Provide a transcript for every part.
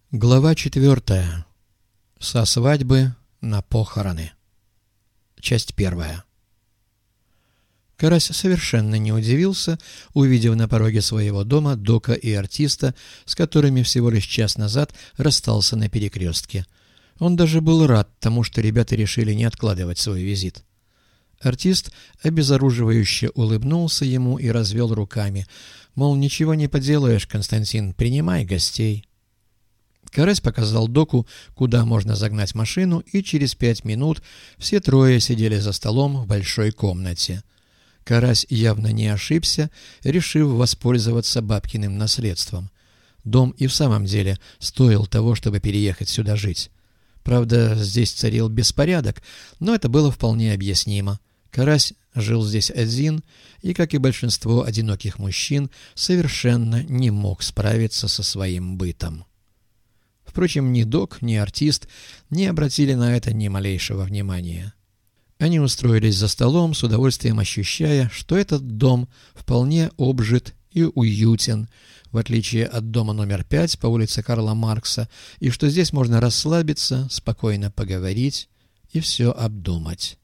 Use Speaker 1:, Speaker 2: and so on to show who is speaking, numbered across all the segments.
Speaker 1: Глава 4. Со свадьбы на похороны. Часть 1. Карась совершенно не удивился, увидев на пороге своего дома Дока и артиста, с которыми всего лишь час назад расстался на перекрестке. Он даже был рад тому, что ребята решили не откладывать свой визит. Артист обезоруживающе улыбнулся ему и развел руками, мол, ничего не поделаешь, Константин, принимай гостей. Карась показал Доку, куда можно загнать машину, и через 5 минут все трое сидели за столом в большой комнате. Карась явно не ошибся, решив воспользоваться бабкиным наследством. Дом и в самом деле стоил того, чтобы переехать сюда жить. Правда, здесь царил беспорядок, но это было вполне объяснимо. Карась жил здесь один и, как и большинство одиноких мужчин, совершенно не мог справиться со своим бытом. Впрочем, ни Док, ни артист не обратили на это ни малейшего внимания. Они устроились за столом, с удовольствием ощущая, что этот дом вполне обжит и уютен, в отличие от дома номер 5 по улице Карла Маркса, и что здесь можно расслабиться, спокойно поговорить и все обдумать.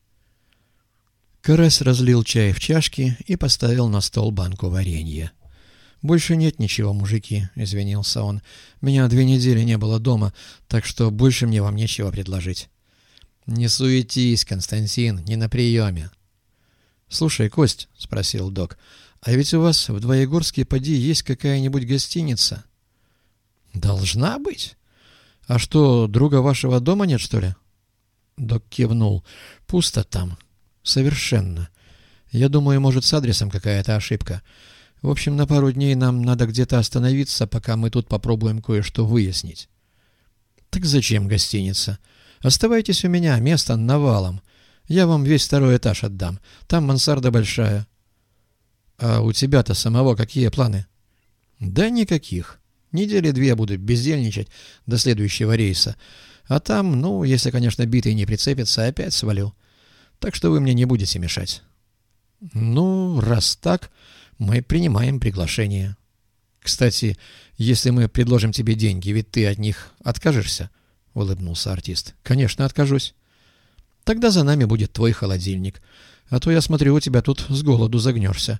Speaker 1: Карась разлил чай в чашки и поставил на стол банку варенья. «Больше нет ничего, мужики», — извинился он. «Меня 2 недели не было дома, так что больше мне вам нечего предложить». «Не суетись, Константин, не на приеме». «Слушай, Кость», — спросил Док, — «а ведь у вас в Двоегорске поди есть какая-нибудь гостиница?» «Должна быть. А что, друга вашего дома нет, что ли?» Док кивнул. «Пусто там. Совершенно. Я думаю, может, с адресом какая-то ошибка. В общем, на пару дней нам надо где-то остановиться, пока мы тут попробуем кое-что выяснить». «Так зачем гостиница? Оставайтесь у меня, место навалом. Я вам весь 2-й этаж отдам. Там мансарда большая». «А у тебя-то самого какие планы?» «Да никаких. 2 недели буду бездельничать до следующего рейса. А там, если, конечно, битый не прицепится, опять свалю. Так что вы мне не будете мешать». «Ну, раз так, мы принимаем приглашение. Кстати, если мы предложим тебе деньги, ведь ты от них откажешься?» — улыбнулся артист. «Конечно, откажусь. Тогда за нами будет твой холодильник. А то, я смотрю, у тебя тут с голоду загнешься.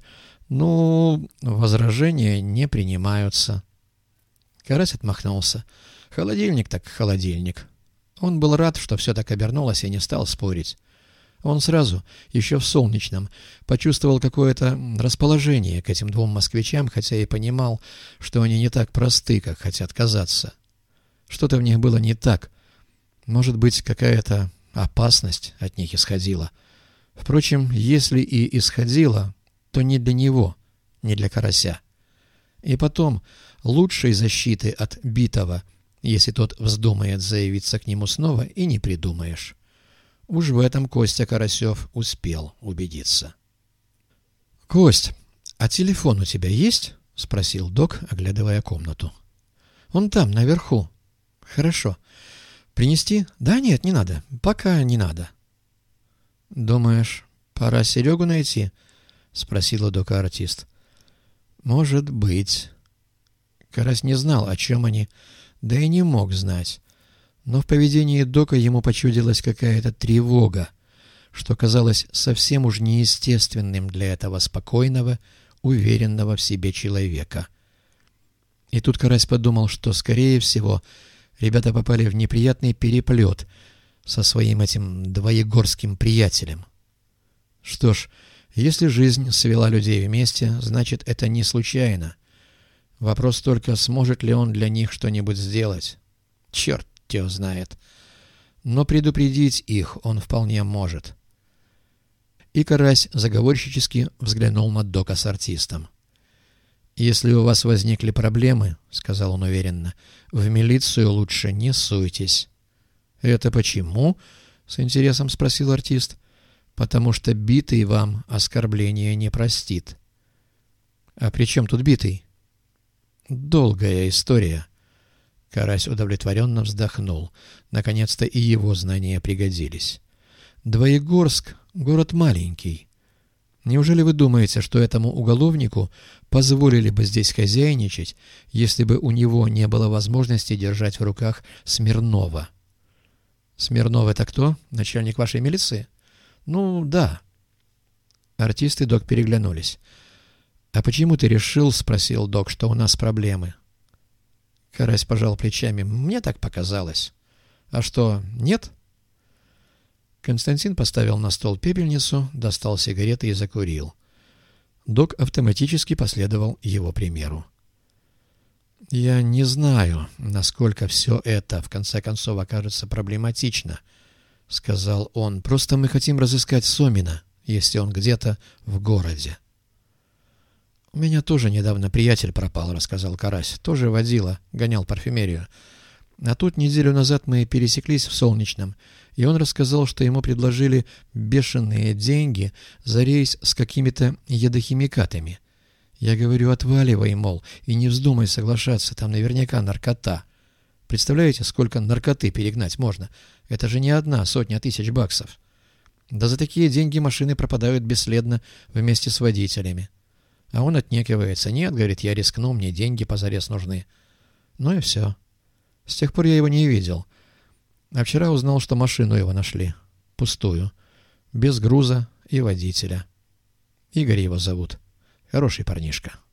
Speaker 1: Возражения не принимаются». Карась отмахнулся. «Холодильник так холодильник». Он был рад, что все так обернулось, и не стал спорить. Он сразу, еще в Солнечном, почувствовал какое-то расположение к этим 2 москвичам, хотя и понимал, что они не так просты, как хотят казаться. Что-то в них было не так. Может быть, какая-то опасность от них исходила. Впрочем, если и исходила, то не для него, не для Карася. И потом, лучшей защиты от битого, если тот вздумает заявиться к нему снова, и не придумаешь. Уж в этом Костя Карасев успел убедиться. «Кость, а телефон у тебя есть?» — спросил Док, оглядывая комнату. «Он там, наверху». «Хорошо. Принести?» «Да нет, не надо. Пока не надо». «Думаешь, пора Серегу найти?» — спросил у Дока артист. «Может быть». Карась не знал, о чем они, да и не мог знать. Но в поведении Дока ему почудилась какая-то тревога, что казалось совсем уж неестественным для этого спокойного, уверенного в себе человека. И тут Карась подумал, что, скорее всего, ребята попали в неприятный переплет со своим этим двоегорским приятелем. Что ж, если жизнь свела людей вместе, значит, это не случайно. Вопрос только, сможет ли он для них что-нибудь сделать. Черт его знает. Но предупредить их он вполне может. И Карась заговорщически взглянул на Дока с артистом. «Если у вас возникли проблемы, — сказал он уверенно, — в милицию лучше не суйтесь». «Это почему?» — с интересом спросил артист. «Потому что битый вам оскорбления не простит». «А при чем тут битый?» «Долгая история». Карась удовлетворенно вздохнул. Наконец-то и его знания пригодились. Двоегорск — город маленький. Неужели вы думаете, что этому уголовнику позволили бы здесь хозяйничать, если бы у него не было возможности держать в руках Смирнова? Смирнов — это кто? Начальник вашей милиции? Ну, да. Артист и док переглянулись. «А почему ты решил, — спросил док, — что у нас проблемы?» Карась пожал плечами. «Мне так показалось». «А что, нет?» Константин поставил на стол пепельницу, достал сигареты и закурил. Док автоматически последовал его примеру. «Я не знаю, насколько все это, в конце концов, окажется проблематично», — сказал он. «Просто мы хотим разыскать Сомина, если он где-то в городе». «У меня тоже недавно приятель пропал», — рассказал Карась. «Тоже водила, гонял парфюмерию. А тут неделю назад мы пересеклись в Солнечном, и он рассказал, что ему предложили бешеные деньги за рейс с какими-то ядохимикатами. Я говорю, отваливай, мол, и не вздумай соглашаться, там наверняка наркота. Представляете, сколько наркоты перегнать можно? Это же не 1 тысяча баксов. Да за такие деньги машины пропадают бесследно вместе с водителями. А он отнекивается. Нет, говорит, я рискну, мне деньги позарез нужны. Ну и все. С тех пор я его не видел. А вчера узнал, что машину его нашли. Пустую. Без груза и водителя. Игорь его зовут. Хороший парнишка.